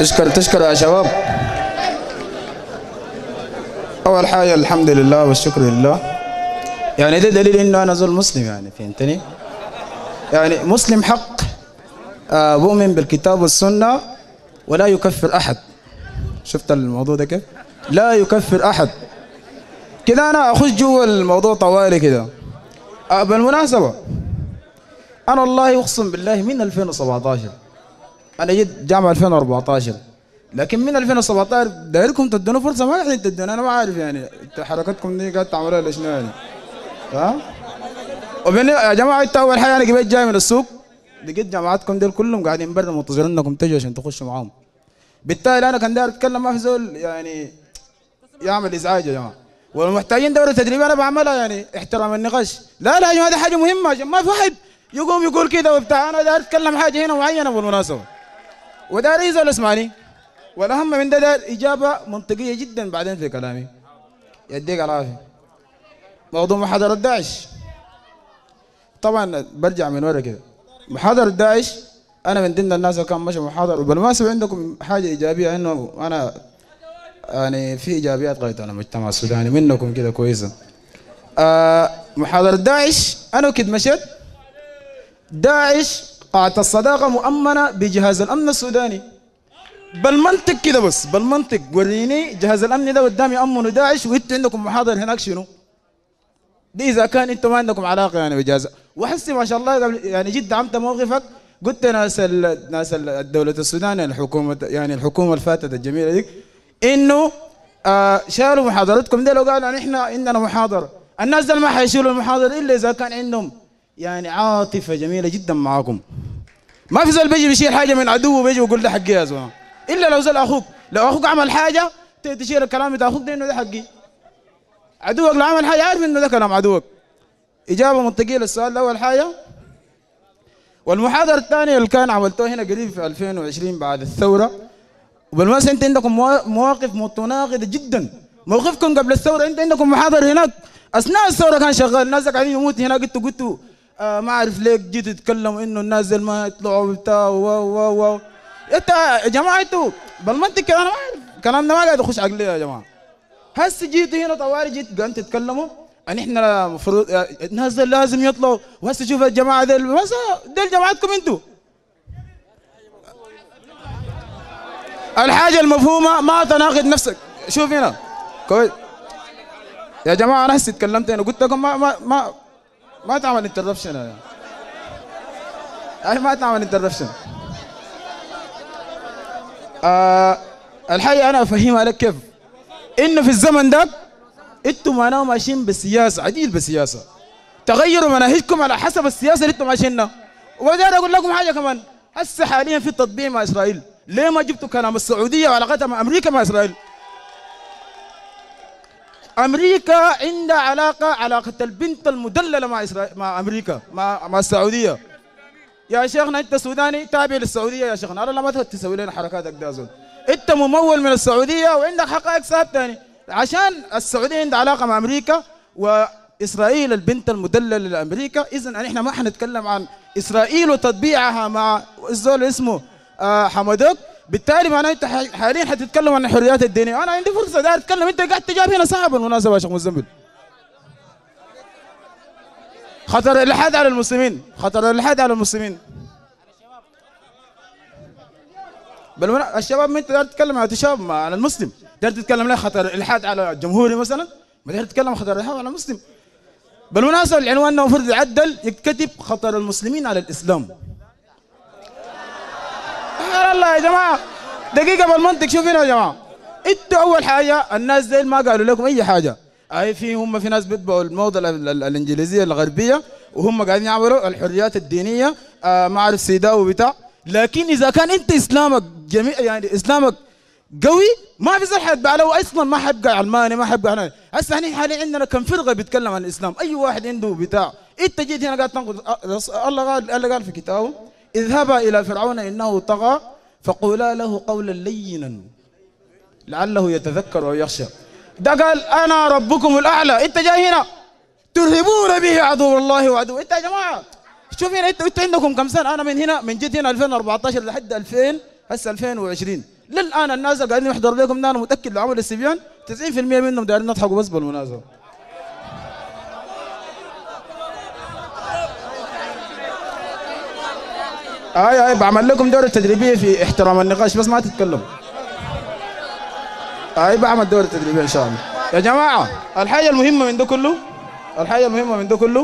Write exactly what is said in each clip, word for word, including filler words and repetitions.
تشكر تشكر يا شباب. أول حاجة الحمد لله والشكر لله، يعني ده دليل إنه أنا زول مسلم، يعني فهمتني؟ يعني مسلم حق، آه مؤمن بالكتاب والسنة ولا يكفر أحد. شفت الموضوع ده كيف؟ لا يكفر أحد. كده أنا أخش جوا الموضوع طوالي كده. آه بالمناسبة أنا والله أقسم بالله من ألفين وسبعة عشر أنا جيت جامعة ألفين وأربعة عشر، لكن من ألفين وسبعة عشر دايركم تدونا فرصة ما قاعدين تدونا. أنا ما عارف يعني حركتكم دي قاعد تعملوها لشنو يعني؟ ها؟ وبين يا جماعة أنت أول حاجة أنا جيت جاي من السوق لقيت جامعاتكم دول كلهم قاعدين برا منتظرين إنكم تجوا عشان تخشوا معاهم. بالتالي أنا كان داير أتكلم ما في زول يعني يعمل إزعاج يا جماعة، والمحتاجين دورة تدريب أنا بعملها يعني احترام النقاش. لا لا يا جماعة دي حاجة مهمة عشان ما في واحد يقوم يقول كده وبتاع. أنا داير أتكلم حاجة هنا معينة بالمناسبة، وداير يزول اسمعني، والأهم من ده داير إجابة منطقية جدا بعدين في كلامي. يديك العافية. موضوع محاضرة داعش طبعا برجع من ورا كده. محاضرة داعش أنا من ضمن الناس اللي كان ماشي محاضرة، وبالمناسبة عندكم حاجة إيجابية إنه أنا يعني في إيجابيات غاية على المجتمع السوداني منكم كده كويسة. آه محاضرة داعش أنا كده مشيت. داعش قاعة الصداقة مؤمنة بجهاز الأمن السوداني. بالمنطق كده بس بالمنطق وريني جهاز الأمن ده قدام يأمنوا داعش وإنتوا عندكم محاضر هناك شنو؟ دي إذا كان أنتوا ما عندكم علاقة يعني بجهاز. وحسي ما شاء الله قبل يعني جد دعمت موقفك، قلت ناس ناس الدولة السودان الحكومة يعني الحكومة الفاتت الجميلة دي إنه آه شالوا محاضرتكم دي، لو قالوا يعني إحنا عندنا محاضرة. الناس دول ما حيشيلوا المحاضرة إلا إذا كان عندهم يعني عاطفة جميلة جدا معاكم. ما في زول بيجي بيشيل حاجة من عدوه بيجي ويقول ده حقي يا زلمة، إلا لو زول أخوك. لو أخوك عمل حاجة تشيل الكلام بتاع أخوك ده إنه ده حقي. عدوك لو عمل حاجة عارف إنه ده كلام عدوك. إجابة منطقية للسؤال أول حاجة. والمحاضرة الثانية اللي كان عملتوها هنا قريب في ألفين وعشرين بعد الثورة، وبالمناسبة أنت عندكم مواقف متناقضة جدا. موقفكم قبل الثورة أنت عندكم محاضر هناك أثناء الثورة كان شغال، الناس قاعدين يموت هناك، أنتوا قلتوا آه ما أعرف ليك جيتوا تتكلموا إنه الناس دول ما يطلعوا بتاع واو واو واو. أنت يا جماعة أنتوا بالمنطق كده أنا ما أعرف الكلام ده ما قاعد يخش عقلي يا جماعة. هسه جيتوا هنا طوارئ جيت قاعدين تتكلموا ان احنا المفروض الناس دول لازم يطلعوا، وهسه شوف الجماعه دول بس دول جماعتكم انتوا. الحاجه المفهومه ما تناقض نفسك. شوف هنا كويس يا جماعه، انا هسه تكلمت هنا قلت لكم ما ما ما ما تعمل انتربشن يا اخي، ما تعمل انتربشن. آه الحاجه انا افهمها لك كيف انه في الزمن ده انتم معناه ماشيين بالسياسه عديل بالسياسه، تغيروا مناهجكم على حسب السياسه اللي انتم ماشيينها. وبدأ اقول لكم حاجه كمان، هسه حاليا في تطبيع مع اسرائيل. ليه ما جبتوا كلام السعوديه وعلاقتها مع امريكا مع اسرائيل؟ امريكا عندها علاقه علاقه البنت المدلله مع اسرائيل مع امريكا مع مع السعوديه. يا شيخنا انت سوداني تابع للسعوديه يا شيخنا، انا ما تسوي لنا حركاتك ده زول. انت ممول من السعوديه وعندك حقائق ساب ثاني، عشان السعوديه عندها علاقه مع امريكا واسرائيل البنت المدلله لامريكا. اذا احنا ما حنتكلم عن اسرائيل وتطبيعها مع الزول اسمه آه حمدوك. بالتالي معناه انت حاليا حتتكلم عن الحريات الدينيه. انا عندي فرصه داير اتكلم، انت قاعد تجاب هنا صعب بالمناسبه يا شيخ مزمل. خطر الالحاد على المسلمين، خطر الالحاد على المسلمين. بالمناسبه الشباب ما انت داير تتكلم عن الشباب على المسلم، داير تتكلم ليه خطر الالحاد على الجمهوري مثلا؟ ما داير تتكلم خطر الالحاد على المسلم. بالمناسبه العنوان انه المفروض يعدل يتكتب خطر المسلمين على الاسلام. الله يا جماعه دقيقه بالمنطق. شوف هنا يا جماعه، انتوا اول حاجه الناس دي ما قالوا لكم اي حاجه. اي في هم في ناس بيتبعوا الموضه الانجليزيه الغربيه وهم قاعدين يعملوا الحريات الدينيه آه ما اعرف سيداء وبتاع. لكن اذا كان انت اسلامك جميع يعني اسلامك قوي ما في زول حيتبع له اصلا، ما حيبقى علماني ما حيبقى هنا. هسه احنا حاليا عندنا كم فرقه بيتكلم عن الاسلام، اي واحد عنده بتاع. انت جيت هنا قاعد تنقض. الله قال الله قال في كتابه اذهبا الى فرعون انه طغى فقولا له قولا لينا لعله يتذكر او يخشى. ده قال انا ربكم الاعلى، انت جاي هنا ترهبون به عدو الله وعدو. انت يا جماعه شوف هنا، انتوا انتوا عندكم كم سنه؟ انا من هنا من جيت هنا ألفين وأربعة عشر لحد ألفين هسه ألفين وعشرين للان الناس اللي قاعدين يحضروا لكم ده انا متاكد لو عمل السبيان تسعين بالمية منهم دايرين يضحكوا بس بالمناسبه. اي اي بعمل لكم دوره تدريبيه في احترام النقاش بس ما تتكلم. اي بعمل دوره تدريبيه ان شاء الله. يا جماعه الحاجه المهمه من ده كله الحاجه المهمه من ده كله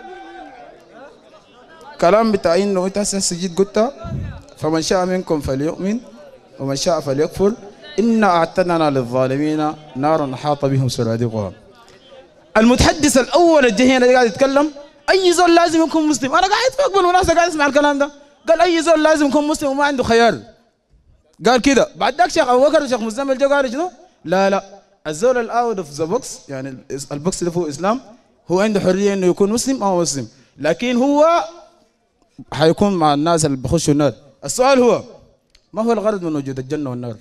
كلام بتاع انه انت هسه جيت قلت فمن شاء منكم فليؤمن ومن شاء فليكفر إنا أعتدنا للظالمين نارا أحاط بهم سرادقها. المتحدث الأول الجهين اللي قاعد يتكلم أي زول لازم يكون مسلم. أنا قاعد فوق بالمناسبة قاعد أسمع الكلام ده. قال أي زول لازم يكون مسلم وما عنده خيار. قال كده بعد ذاك شيخ أبو بكر وشيخ مزمل جو قال شنو؟ لا لا الزول الأوت أوف ذا بوكس يعني البوكس اللي فوق إسلام هو عنده حرية إنه يكون مسلم أو مسلم لكن هو حيكون مع الناس اللي بخشوا النار. السؤال هو ما هو الغرض من وجود الجنة والنار؟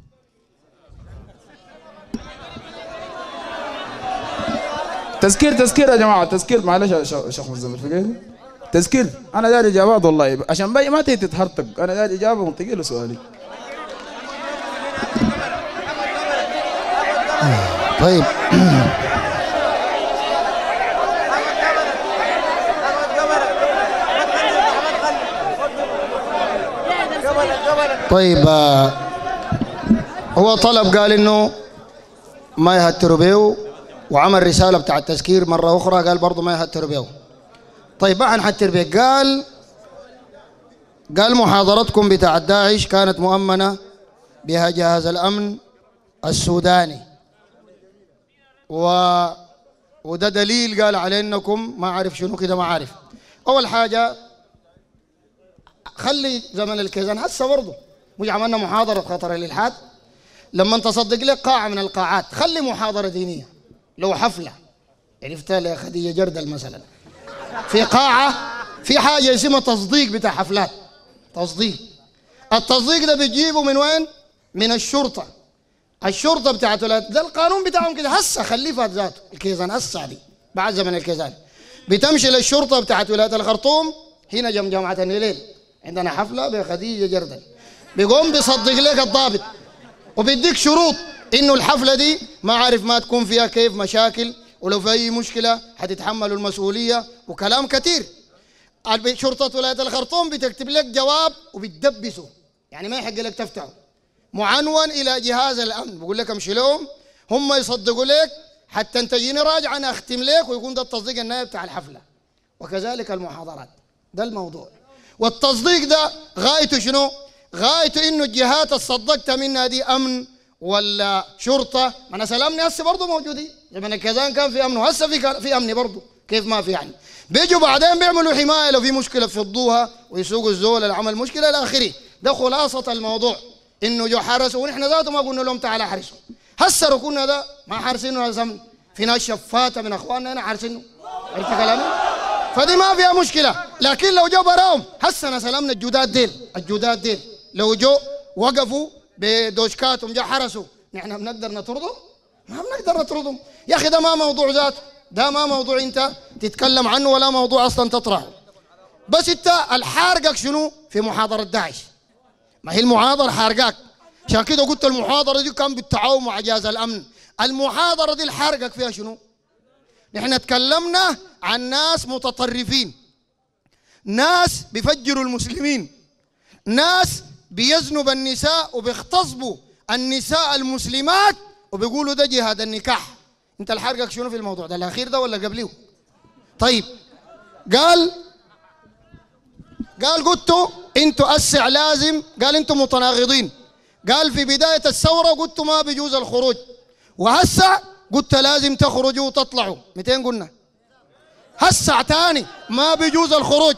تذكير تذكير يا جماعة تذكير معلش يا شيخ مزمل فقير تذكير. أنا داري إجابات والله عشان باقي ما تيجي تتهرطق. أنا داري إجابة منطقية لسؤالي. طيب طيب هو طلب قال انه ما يهتروا بيه وعمل رساله بتاع التذكير مره اخرى قال برضه ما يهتروا بيه. طيب ما حنهتر بيه. قال قال محاضرتكم بتاع داعش كانت مؤمنه بها جهاز الامن السوداني و وده دليل قال على انكم ما عارف شنو كده ما عارف. اول حاجه خلي زمن الكيزان هسه برضه مش عملنا محاضره خطر الالحاد لما تصدق لك قاعه من القاعات خلي محاضره دينيه لو حفله عرفتها لخديجه جردل مثلا في قاعه في حاجه اسمها تصديق بتاع حفلات. تصديق التصديق ده بتجيبه من وين؟ من الشرطه. الشرطه بتاعته ده القانون بتاعهم كده هسه خليه فات ذاته الكيزان هسه دي بعد زمن الكيزان بتمشي للشرطه بتاعت ولايه الخرطوم هنا جنب جامعه النيلين عندنا حفله بخديجه جردل بيقوم بيصدق لك الضابط وبيديك شروط انه الحفله دي ما عارف ما تكون فيها كيف مشاكل ولو في اي مشكله حتتحملوا المسؤوليه وكلام كثير. شرطه ولايه الخرطوم بتكتب لك جواب وبتدبسه يعني ما يحق لك تفتحه معنون الى جهاز الامن بقول لك امشي لهم هم يصدقوا لك حتى انت تجيني راجع انا اختم لك ويكون ده التصديق النهائي بتاع الحفله. وكذلك المحاضرات ده الموضوع. والتصديق ده غايته شنو؟ غايته انه الجهات اللي صدقت منها دي امن ولا شرطه ما انا سلامني هسه برضه موجودين زمان الكيزان كان في امن وهسه في في امن برضه كيف ما في يعني بيجوا بعدين بيعملوا حمايه لو في مشكله بيفضوها ويسوقوا الزول اللي عمل مشكله الى اخره. ده خلاصه الموضوع انه جو حرسوا ونحن ذاته ما قلنا لهم تعالى حرسوا. هسه ركونا ده ما حارسينه لازم في ناس شفاته من اخواننا هنا حارسينه. عرفت كلامي؟ فدي ما فيها مشكله. لكن لو جو براهم هسه انا سلمنا الجداد ديل الجداد ديل لو جو وقفوا بدوشكاتهم جو حرسوا نحن بنقدر نطردهم؟ ما بنقدر نطردهم يا اخي. ده ما موضوع ذاته ده ما موضوع انت تتكلم عنه ولا موضوع اصلا تطرحه. بس انت الحارقك شنو في محاضره داعش؟ ما هي المحاضره حارقاك. عشان كده قلت المحاضره دي كان بالتعاون مع جهاز الامن. المحاضره دي الحارقك فيها شنو؟ نحن تكلمنا عن ناس متطرفين، ناس بيفجروا المسلمين، ناس بيزنوا بالنساء وبيغتصبوا النساء المسلمات وبيقولوا ده جهاد النكاح. انت الحرقك شنو في الموضوع ده؟ الاخير ده ولا قبليه؟ طيب قال قال قلتوا انتوا اسع لازم، قال انتوا متناقضين. قال في بدايه الثوره قلتوا ما بيجوز الخروج وهسه قلت لازم تخرجوا وتطلعوا. مئتين قلنا هسه تاني ما بيجوز الخروج.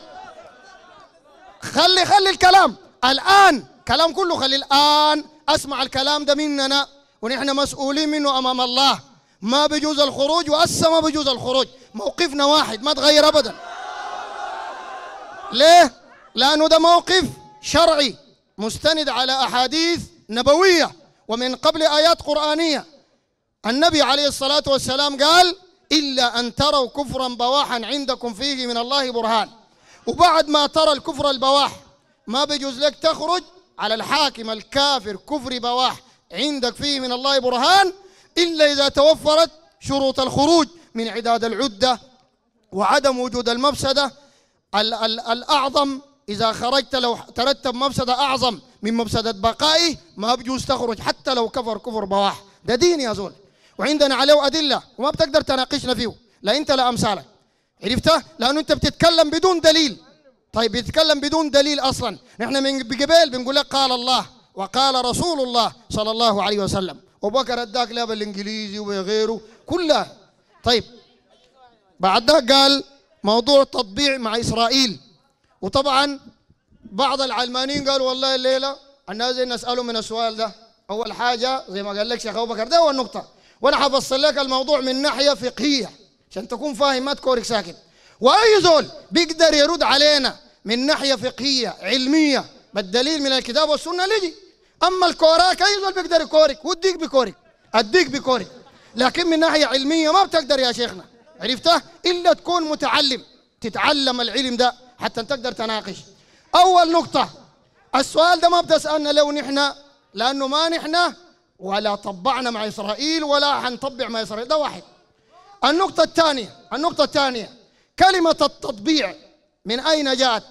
خلي خلي الكلام الان كلام كله خلي الان اسمع الكلام ده مننا ونحن مسؤولين منه امام الله. ما بيجوز الخروج وهسه ما بيجوز الخروج. موقفنا واحد ما تغير ابدا. ليه؟ لانه ده موقف شرعي مستند على احاديث نبويه ومن قبل ايات قرانيه. النبي عليه الصلاه والسلام قال الا ان تروا كفرا بواحا عندكم فيه من الله برهان. وبعد ما ترى الكفر البواح ما بيجوز لك تخرج على الحاكم الكافر كفر بواح عندك فيه من الله برهان إلا إذا توفرت شروط الخروج من عداد العدة وعدم وجود المفسدة ال ال الأعظم. إذا خرجت لو ترتب مفسدة أعظم من مفسدة بقائه ما بجوز تخرج حتى لو كفر كفر بواح. ده دين يا زول، وعندنا عليه أدلة وما بتقدر تناقشنا فيه، لا أنت لا أمثالك. عرفته؟ لأنه أنت بتتكلم بدون دليل. طيب بتتكلم بدون دليل أصلا. نحن من بقبيل بنقول لك قال الله وقال رسول الله صلى الله عليه وسلم، وبكر اداك لا بالإنجليزي وغيره كلها. طيب بعد ذاك قال موضوع التطبيع مع إسرائيل، وطبعا بعض العلمانيين قالوا والله الليلة الناس نسأله من السؤال ده. أول حاجة زي ما قال لك شيخ أبو بكر ده هو النقطة، وأنا حفصل لك الموضوع من ناحية فقهية عشان تكون فاهم ما تكورك ساكت. وأي زول بيقدر يرد علينا من ناحية فقهية علمية بالدليل من الكتاب والسنة لجي. أما الكوراك أي زول بيقدر يكورك، والديك بيكورك، الديك بيكورك، لكن من ناحية علمية ما بتقدر يا شيخنا. عرفته؟ إلا تكون متعلم تتعلم العلم ده حتى تقدر تناقش. أول نقطة، السؤال ده ما بتسألنا لو نحن، لأنه ما نحن ولا طبعنا مع إسرائيل ولا حنطبع مع إسرائيل، ده واحد. النقطة الثانية النقطة الثانية كلمة التطبيع من أين جاءت؟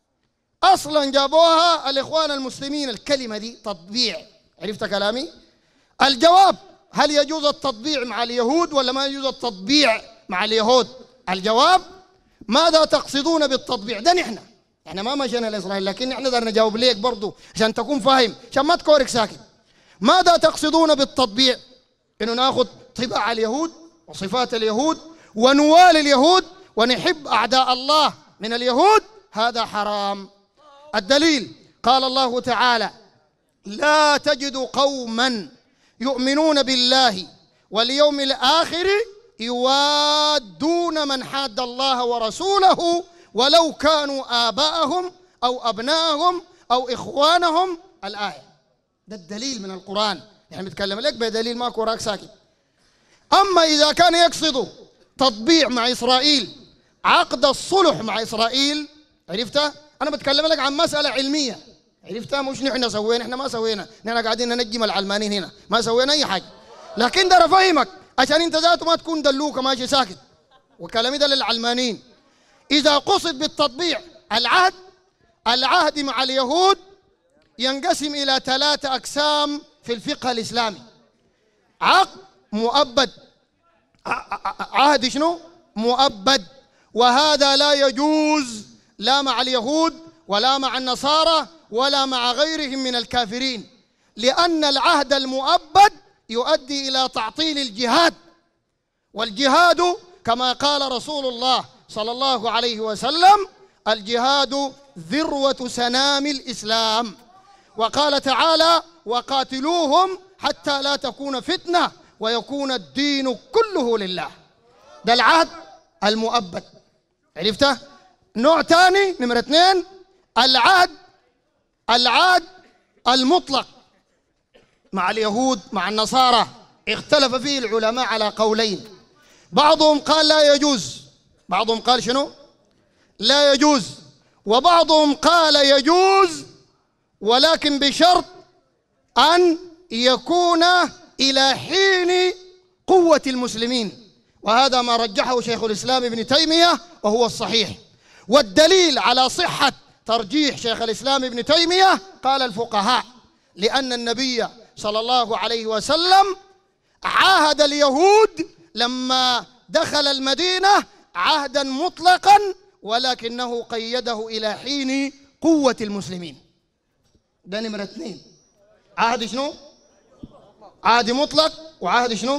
أصلا جابوها الإخوان المسلمين الكلمة دي تطبيع. عرفت كلامي؟ الجواب هل يجوز التطبيع مع اليهود ولا ما يجوز التطبيع مع اليهود؟ الجواب ماذا تقصدون بالتطبيع؟ ده نحن احنا ما مشينا لإسرائيل، لكن احنا نقدر نجاوب ليك برضو عشان تكون فاهم، عشان ما تكورك ساكت. ماذا تقصدون بالتطبيع؟ إنه ناخذ طباع اليهود وصفات اليهود ونوال اليهود ونحب أعداء الله من اليهود؟ هذا حرام. الدليل قال الله تعالى لا تجد قوما يؤمنون بالله واليوم الآخر يوادون من حاد الله ورسوله ولو كانوا آباءهم أو أبناءهم أو إخوانهم. الآية ده الدليل من القرآن، يعني بتكلم لك بدليل ما كوراك ساكت. أما إذا كان يقصد تطبيع مع إسرائيل عقد الصلح مع إسرائيل، عرفتها؟ أنا بتكلم لك عن مسألة علمية، عرفتها؟ مش نحن سوينا، نحن ما سوينا، نحن قاعدين ننجم العلمانيين هنا، ما سوينا أي حاجة، لكن ده أفهمك عشان أنت ذاته ما تكون دلوكة ماشي ساكت. وكلامي ده للعلمانيين. إذا قصد بالتطبيع العهد، العهد مع اليهود ينقسم إلى ثلاثة أقسام في الفقه الإسلامي. عقد مؤبد، عهد شنو؟ مؤبد، وهذا لا يجوز لا مع اليهود ولا مع النصارى ولا مع غيرهم من الكافرين، لأن العهد المؤبد يؤدي إلى تعطيل الجهاد، والجهاد كما قال رسول الله صلى الله عليه وسلم الجهاد ذروة سنام الإسلام، وقال تعالى وقاتلوهم حتى لا تكون فتنة ويكون الدين كله لله. ده العهد المؤبد، عرفته؟ نوع ثاني نمرة اثنين العهد العهد المطلق مع اليهود مع النصارى، اختلف فيه العلماء على قولين. بعضهم قال لا يجوز، بعضهم قال شنو؟ لا يجوز، وبعضهم قال يجوز ولكن بشرط أن يكون إلى حين قوة المسلمين، وهذا ما رجحه شيخ الإسلام ابن تيمية وهو الصحيح. والدليل على صحة ترجيح شيخ الإسلام ابن تيمية قال الفقهاء لأن النبي صلى الله عليه وسلم عاهد اليهود لما دخل المدينة عهدا مطلقا ولكنه قيده إلى حين قوة المسلمين. ده نمرة اثنين، عهد شنو؟ عهد مطلق وعهد شنو؟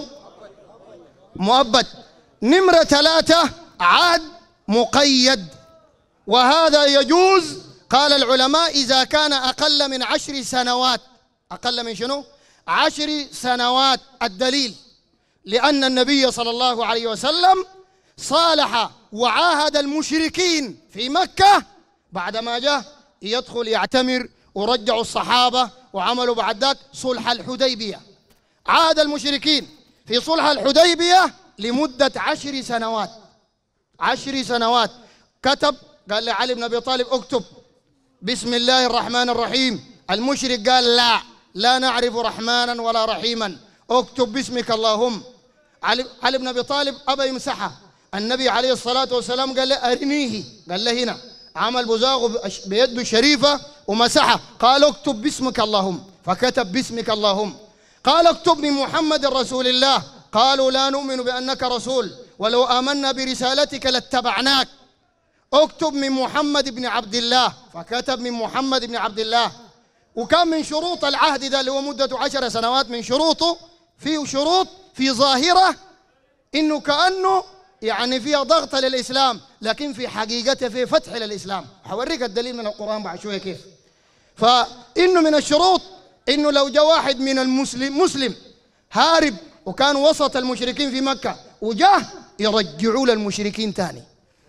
مؤبد. نمرة ثلاثة عهد مقيد، وهذا يجوز قال العلماء إذا كان أقل من عشر سنوات. أقل من شنو؟ عشر سنوات. الدليل لأن النبي صلى الله عليه وسلم صالح وعاهد المشركين في مكة بعدما جاء يدخل يعتمر ورجعوا الصحابة وعملوا بعد ذاك صلح الحديبية. عاهد المشركين في صلح الحديبية لمدة عشر سنوات. عشر سنوات كتب قال لعلي بن أبي طالب اكتب بسم الله الرحمن الرحيم المشرك قال لا لا نعرف رحمانا ولا رحيما، اكتب باسمك اللهم. علي, علي بن أبي طالب أبى يمسحها. النبي عليه الصلاة والسلام قال له أرنيه، قال له هنا، عمل بزاغه بيده الشريفة ومسحها. قال اكتب باسمك اللهم، فكتب باسمك اللهم. قال اكتب من محمد رسول الله، قالوا لا نؤمن بأنك رسول ولو آمنا برسالتك لاتبعناك. اكتب من محمد بن عبد الله، فكتب من محمد بن عبد الله. وكان من شروط العهد ده اللي هو مدة عشر سنوات، من شروطه فيه شروط في ظاهرة إنه كأنه يعني فيها ضغط للإسلام، لكن في حقيقته في فتح للإسلام. حوريك الدليل من القرآن بعد شوية كيف. فإنه من الشروط إنه لو جاء واحد من المسلم مسلم هارب وكان وسط المشركين في مكة وجاه يرجعوا للمشركين تاني.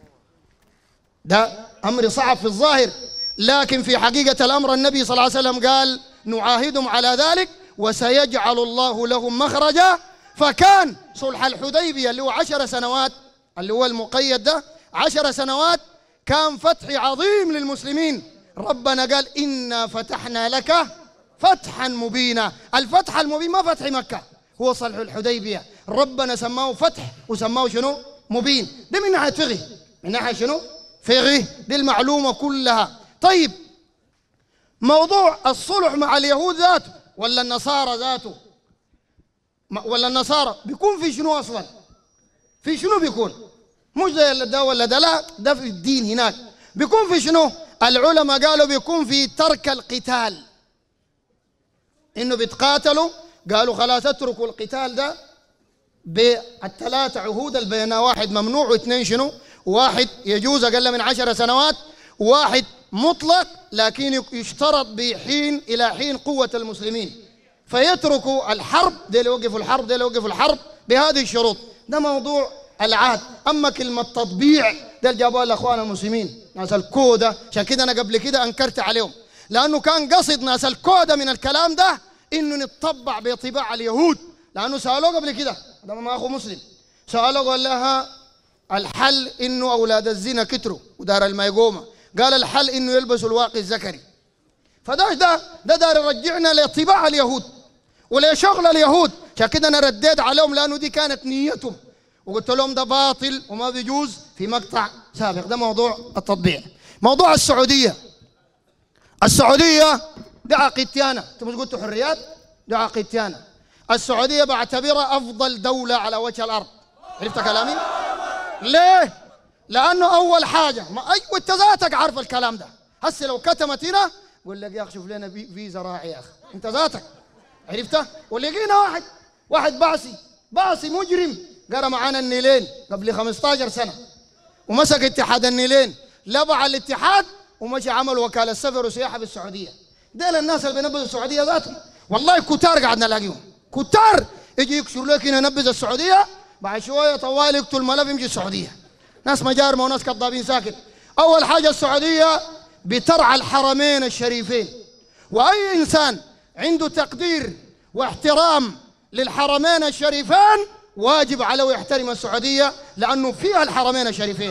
ده أمر صعب في الظاهر، لكن في حقيقة الأمر النبي صلى الله عليه وسلم قال نعاهدهم على ذلك وسيجعل الله لهم مخرجا. فكان صلح الحديبية اللي هو عشر سنوات، اللي هو المقيد ده عشر سنوات، كان فتح عظيم للمسلمين. ربنا قال إنا فتحنا لك فتحا مبينا. الفتح المبين ما فتح مكة، هو صلح الحديبية. ربنا سماه فتح وسماه شنو؟ مبين. ده من ناحية فقه، من ناحية شنو؟ فقه. دي المعلومة كلها. طيب موضوع الصلح مع اليهود ذاته ولا النصارى ذاته ولا النصارى بيكون في شنو أصلا؟ في شنو بيكون؟ مش زي ده ولا ده، لا، ده في الدين هناك بيكون في شنو؟ العلماء قالوا بيكون في ترك القتال، إنه بيتقاتلوا. قالوا خلاص اتركوا القتال ده بالثلاثة عهود اللي بينها، واحد ممنوع واثنين شنو؟ واحد يجوز أقل من عشر سنوات، واحد مطلق لكن يشترط بحين إلى حين قوة المسلمين، فيتركوا الحرب، دي اللي يوقفوا الحرب، دي اللي يوقفوا الحرب بهذه الشروط. ده موضوع العهد. أما كلمة تطبيع ده اللي جابوها الأخوان المسلمين، ناس الكودة. عشان كده أنا قبل كده أنكرت عليهم، لأنه كان قصد ناس الكودة من الكلام ده إنه نتطبع بطباع اليهود. لأنه سألوه قبل كده، ده ما أخو مسلم، سألوه قال لها الحل إنه أولاد الزنا كتروا ودار الميقومة، قال الحل إنه يلبسوا الواقي الذكري. فده ده ده دار يرجعنا لطباع اليهود ولشغل اليهود. عشان كده أنا رديت عليهم، لأنه دي كانت نيتهم، وقلت لهم ده باطل وما بيجوز في مقطع سابق. ده موضوع التطبيع. موضوع السعودية، السعودية دي عقيدتي أنا، أنتم مش قلتوا حريات؟ دي عقيدتي أنا. السعودية بعتبرها أفضل دولة على وجه الأرض. عرفت كلامي؟ ليه؟ لأنه أول حاجة ما أي وأنت ذاتك عارف الكلام ده. هسه لو كتمت هنا قول لك يا أخي شوف لنا فيزا راعي يا أخي، أنت ذاتك عرفته. ولقينا واحد واحد بعثي بعثي مجرم قرا معانا النيلين قبل خمسة عشر سنة، ومسك اتحاد النيلين، لبع الاتحاد ومشي عمل وكالة سفر وسياحة بالسعودية. ديل الناس اللي بينبذوا السعودية ذاتهم والله كتار قاعد نلاقيهم، كتار يجي يكسر لك هنا ننبذ السعودية، بعد شوية طوال يقتل الملف يمشي السعودية. ناس مجارمة وناس كذابين ساكت. أول حاجة السعودية بترعى الحرمين الشريفين، وأي إنسان عنده تقدير واحترام للحرمين الشريفين واجب عليه يحترم السعودية، لأنه فيها الحرمين الشريفين،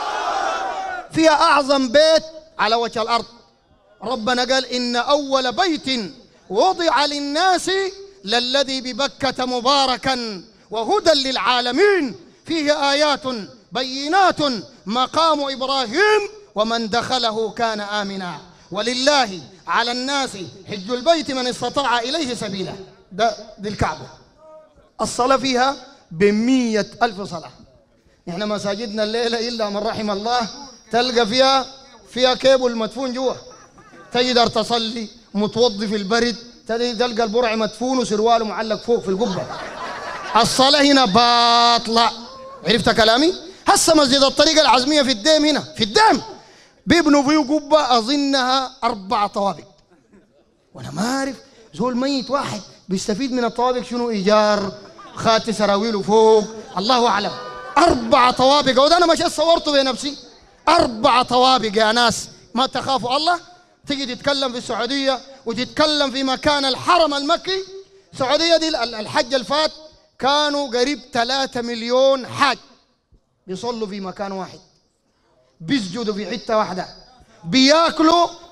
فيها أعظم بيت على وجه الأرض. ربنا قال إن أول بيت وضع للناس للذي ببكة مباركا وهدى للعالمين فيه آيات بينات مقام إبراهيم ومن دخله كان آمنا ولله على الناس حج البيت من استطاع إليه سبيلا. ده دي الكعبة، الصلاة فيها بمية ألف صلاة. إحنا مساجدنا الليلة إلا من رحم الله تلقى فيها فيها كيبل مدفون جوا، تقدر تصلي متوضي في البرد، تلقى البرع مدفون وسرواله معلق فوق في القبة. الصلاة هنا باطلة. عرفت كلامي؟ هسه مسجد الطريقة العزمية في الديم، هنا في الديم بيبنوا فيه قبة أظنها أربع طوابق، وأنا ما أعرف زول ميت واحد بيستفيد من الطوابق شنو؟ إيجار، خاتي سراويله فوق، الله أعلم. أربع طوابق، وده أنا مش صورته بنفسي. أربع طوابق يا ناس، ما تخافوا الله. تيجي تتكلم في السعودية وتتكلم في مكان الحرم المكي. السعودية دي الحج الفات كانوا قريب ثلاثة مليون حاج بيصلوا في مكان واحد، بيسجدوا في حتة واحدة، بياكلوا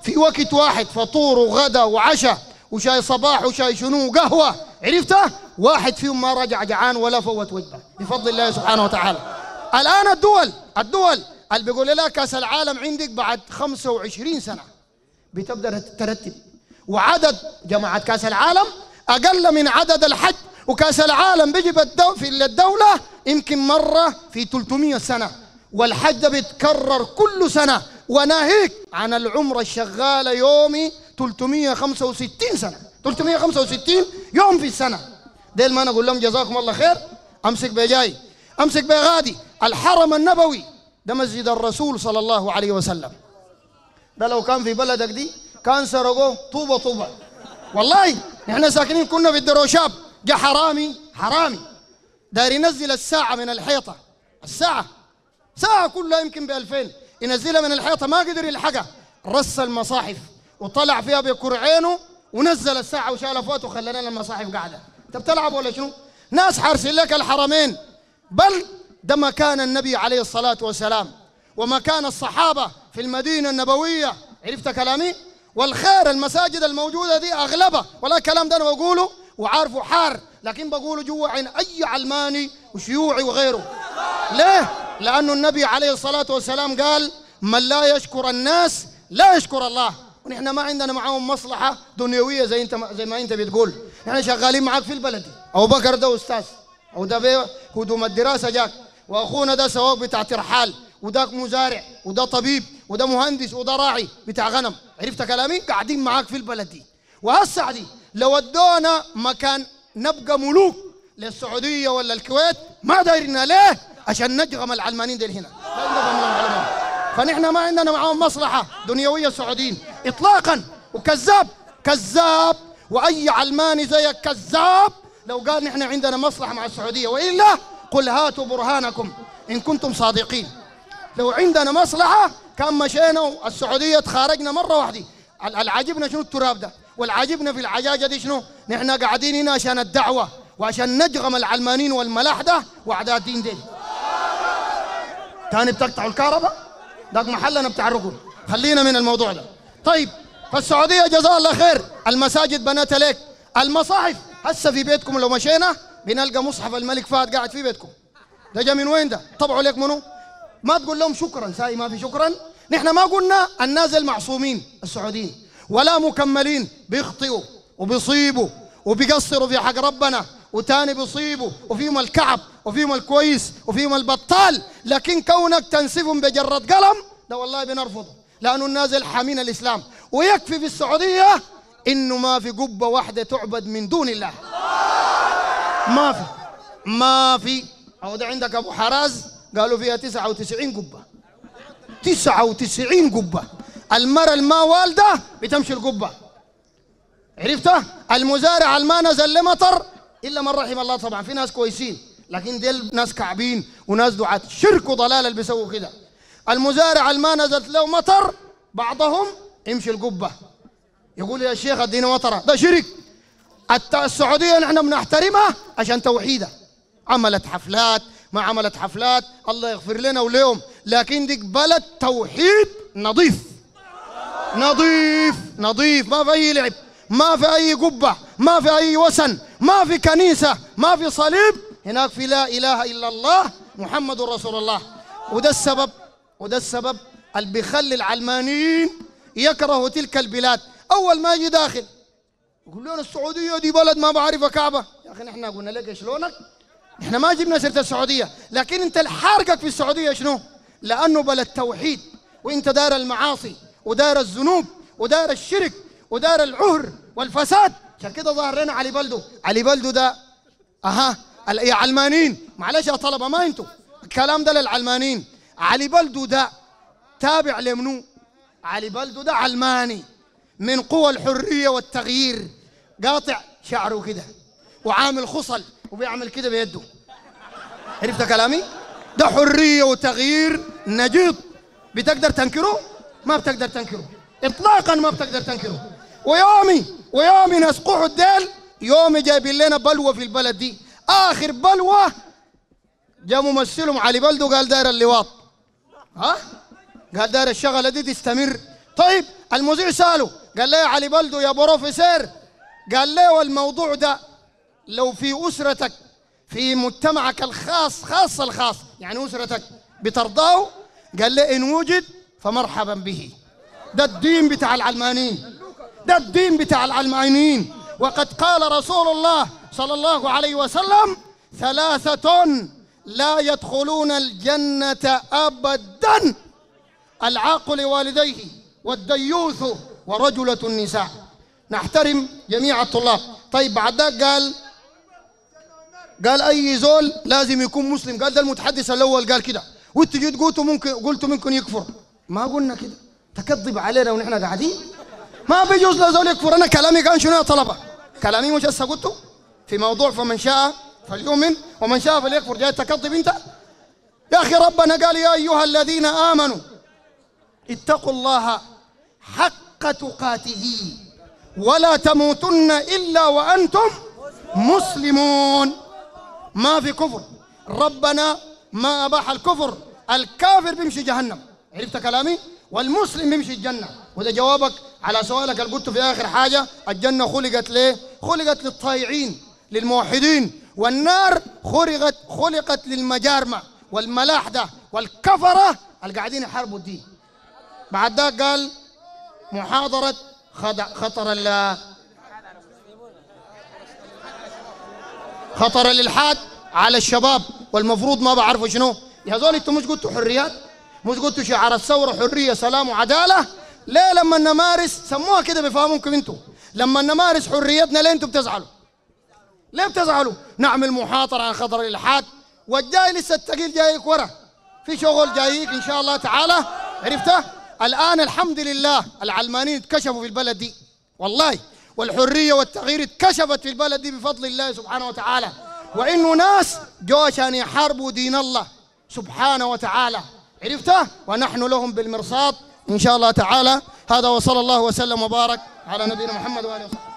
في وقت واحد، فطور وغدا وعشاء وشاي صباح وشاي شنو وقهوة، عرفته؟ واحد فيهم ما رجع جعان ولا فوت وجبة بفضل الله سبحانه وتعالى. الآن الدول الدول اللي بيقول لها كأس العالم عندك بعد خمسة وعشرين سنة بتبدأ ترتب، وعدد جماعة كأس العالم أقل من عدد الحج، وكأس العالم بيجي في الدولة يمكن مرة في ثلاثمئة سنة، والحج بيتكرر كل سنة، وناهيك عن العمرة الشغالة يومي ثلاثمئة وخمسة وستين سنة، ثلاثمئة وخمسة وستين يوم في السنة. ديل ما نقول لهم جزاكم الله خير، أمسك بجاي أمسك بغادي. الحرم النبوي ده مسجد الرسول صلى الله عليه وسلم، ده لو كان في بلدك دي كان سرقوه طوبة طوبة. والله نحن ساكنين كنا في الدروشاب، جا حرامي حرامي داير ينزل الساعة من الحيطة، الساعة ساعة كلها يمكن بألفين، ينزلها من الحيطة ما قدر يلحقها، رص المصاحف وطلع فيها بكرعينه ونزل الساعة وشال فوت وخلى لنا المصاحف قاعدة. انت بتلعب ولا شنو؟ ناس حارسين لك الحرمين، بل ده مكان النبي عليه الصلاة والسلام ومكان الصحابة في المدينة النبوية. عرفت كلامي؟ والخير المساجد الموجودة دي أغلبها، ولا كلام ده أنا بقوله وعارفه حار، لكن بقوله جوا عين أي علماني وشيوعي وغيره. ليه؟ لأنه النبي عليه الصلاة والسلام قال من لا يشكر الناس لا يشكر الله، ونحن ما عندنا معاهم مصلحة دنيوية زي انت زي ما انت بتقول. نحن شغالين معاك في البلد، أبو بكر ده أستاذ، أو ده هدوم الدراسة جاك، وأخونا ده سواق بتاع ترحال، وده مزارع، وده طبيب، وده مهندس، وده راعي بتاع غنم. عرفت كلامي؟ قاعدين معاك في البلد دي. وهسه دي لو ودونا مكان نبقى ملوك للسعودية ولا الكويت ما دايرنا. ليه؟ عشان نجغم العلمانيين ديل هنا، فنحن ما عندنا معاهم مصلحة دنيوية سعوديين إطلاقا. وكذاب كذاب، وأي علماني زيك كذاب لو قال نحن عندنا مصلحة مع السعودية، وإلا قل هاتوا برهانكم إن كنتم صادقين. لو عندنا مصلحة كان مشينا السعودية تخارجنا مرة واحدة. العاجبنا شنو التراب ده، والعاجبنا في العجاجة دي شنو؟ نحن قاعدين هنا عشان الدعوة وعشان نجغم العلمانيين والملاحدة وأعداء الدين دين. تاني بتقطعوا الكهرباء، داك محلنا بتاع الركن، خلينا من الموضوع ده. طيب فالسعودية جزاها الله خير، المساجد بنتها لك، المصاحف هسه في بيتكم لو مشينا بنلقى مصحف الملك فهد قاعد في بيتكم. ده جا من وين ده؟ طبعوا لك منو؟ ما تقول لهم شكرا، ساي ما في شكرا. نحن ما قلنا الناس المعصومين السعوديين ولا مكملين، بيخطئوا وبيصيبوا وبيقصروا في حق ربنا، وتاني بيصيبوا، وفيهم الكعب وفيهم الكويس وفيهم البطال، لكن كونك تنسفهم بجرة قلم ده والله بنرفضه، لأنه النازل حامين الإسلام. ويكفي في السعودية إنه ما في قبة واحدة تعبد من دون الله، ما في ما في. أو ده عندك أبو حراز قالوا فيها تسعة وتسعين قبة، تسعة وتسعين قبة. المرأة الما والدة بتمشي القبة، عرفته؟ المزارع الما نزل لمطر إلا من رحم الله، طبعا في ناس كويسين لكن ديل ناس كعبين وناس دعاة شرك وضلال اللي بيسووا كده. المزارع الما نزلت له مطر بعضهم يمشي القبة يقول يا شيخ ادينا مطرة، ده شرك. السعودية نحن بنحترمها عشان توحيدها، عملت حفلات ما عملت حفلات الله يغفر لنا وليهم، لكن ديك بلد توحيد نظيف نظيف نظيف، ما في أي لعب، ما في أي قبة، ما في أي وثن، ما في كنيسة، ما في صليب، هناك في لا إله إلا الله محمد رسول الله. وده السبب وده السبب اللي بيخلي العلمانيين يكرهوا تلك البلاد. أول ما يجي داخل يقول لنا السعودية دي بلد ما بعرفها كعبة. يا أخي نحن قلنا لك شلونك؟ نحن ما جبنا سيرة السعودية، لكن أنت الحارقك في السعودية شنو؟ لأنه بلد توحيد، وأنت دار المعاصي ودار الذنوب ودار الشرك ودار العهر والفساد. عشان كده ظهر لنا علي بلدو. علي بلدو ده أها يا علمانيين، معلش يا طلبة ما أنتوا الكلام ده للعلمانيين. علي بلدو ده تابع لمنو؟ علي بلدو ده علماني من قوى الحرية والتغيير، قاطع شعره كده وعامل خصل وبيعمل كده بيده. عرفت كلامي؟ ده حرية وتغيير نجيض، بتقدر تنكره؟ ما بتقدر تنكره إطلاقا، ما بتقدر تنكره. ويومي ويومي ناس قحط ديل يومي جايبين لنا بلوى في البلد دي. آخر بلوى جاء ممثلهم علي بلدو قال داير اللواط، ها؟ قال داير الشغلة دي تستمر طيب المذيع ساله قال له يا علي بلدو يا بروفيسور، قال له الموضوع ده لو في أسرتك في مجتمعك الخاص خاص الخاص يعني أسرتك بترضاه، قال له إن وجد فمرحبا به. ده الدين بتاع العلمانيين، ده الدين بتاع العلمانيين. وقد قال رسول الله صلى الله عليه وسلم ثلاثة لا يدخلون الجنة أبدا: العاق لوالديه والديوث ورجلة النساء. نحترم جميع الطلاب. طيب بعد ذلك قال قال أي زول لازم يكون مسلم. قال ده المتحدث الأول قال كده، وانت جيت قلتوا ممكن قلتوا ممكن يكفر. ما قلنا كده، تكذب علينا ونحن قاعدين. ما بيجوز لزول يكفر. أنا كلامي كان شنو يا طلبة؟ كلامي مش هسه قلته في موضوع فمن شاء فليؤمن ومن شاء فليكفر. جاي تكذب انت يا أخي. ربنا قال يا أيها الذين آمنوا اتقوا الله حق تقاته ولا تموتن إلا وأنتم مسلمون. ما في كفر، ربنا ما أباح الكفر. الكافر بيمشي جهنم، عرفت كلامي؟ والمسلم بيمشي الجنة. وده جوابك على سؤالك اللي قلته في آخر حاجة. الجنة خلقت ليه؟ خلقت للطائعين للموحدين، والنار خلقت خلقت للمجارمة والملاحدة والكفرة اللي قاعدين يحاربوا الدين. بعد ذلك قال محاضرة خطر ال خطر الإلحاد على الشباب، والمفروض ما بعرفوا شنو يا زول. انتم مش قلتوا حريات؟ مش قلتوا شعار الثورة حرية سلام وعدالة؟ ليه لما نمارس سموها كده بفهمكم انتم؟ لما نمارس حريتنا ليه انتم بتزعلوا؟ ليه بتزعلوا؟ نعمل محاضرة عن خطر الإلحاد، والجاي لسه الثقيل جايك ورا، في شغل جايك ان شاء الله تعالى. عرفته؟ الآن الحمد لله العلمانيين اتكشفوا في البلد دي والله، والحرية والتغيير اتكشفت في البلد دي بفضل الله سبحانه وتعالى، وإنه ناس جو عشان يحاربوا دين الله سبحانه وتعالى. عرفته؟ ونحن لهم بالمرصاد إن شاء الله تعالى. هذا وصلى الله وسلم وبارك على نبينا محمد وآله وصحبه.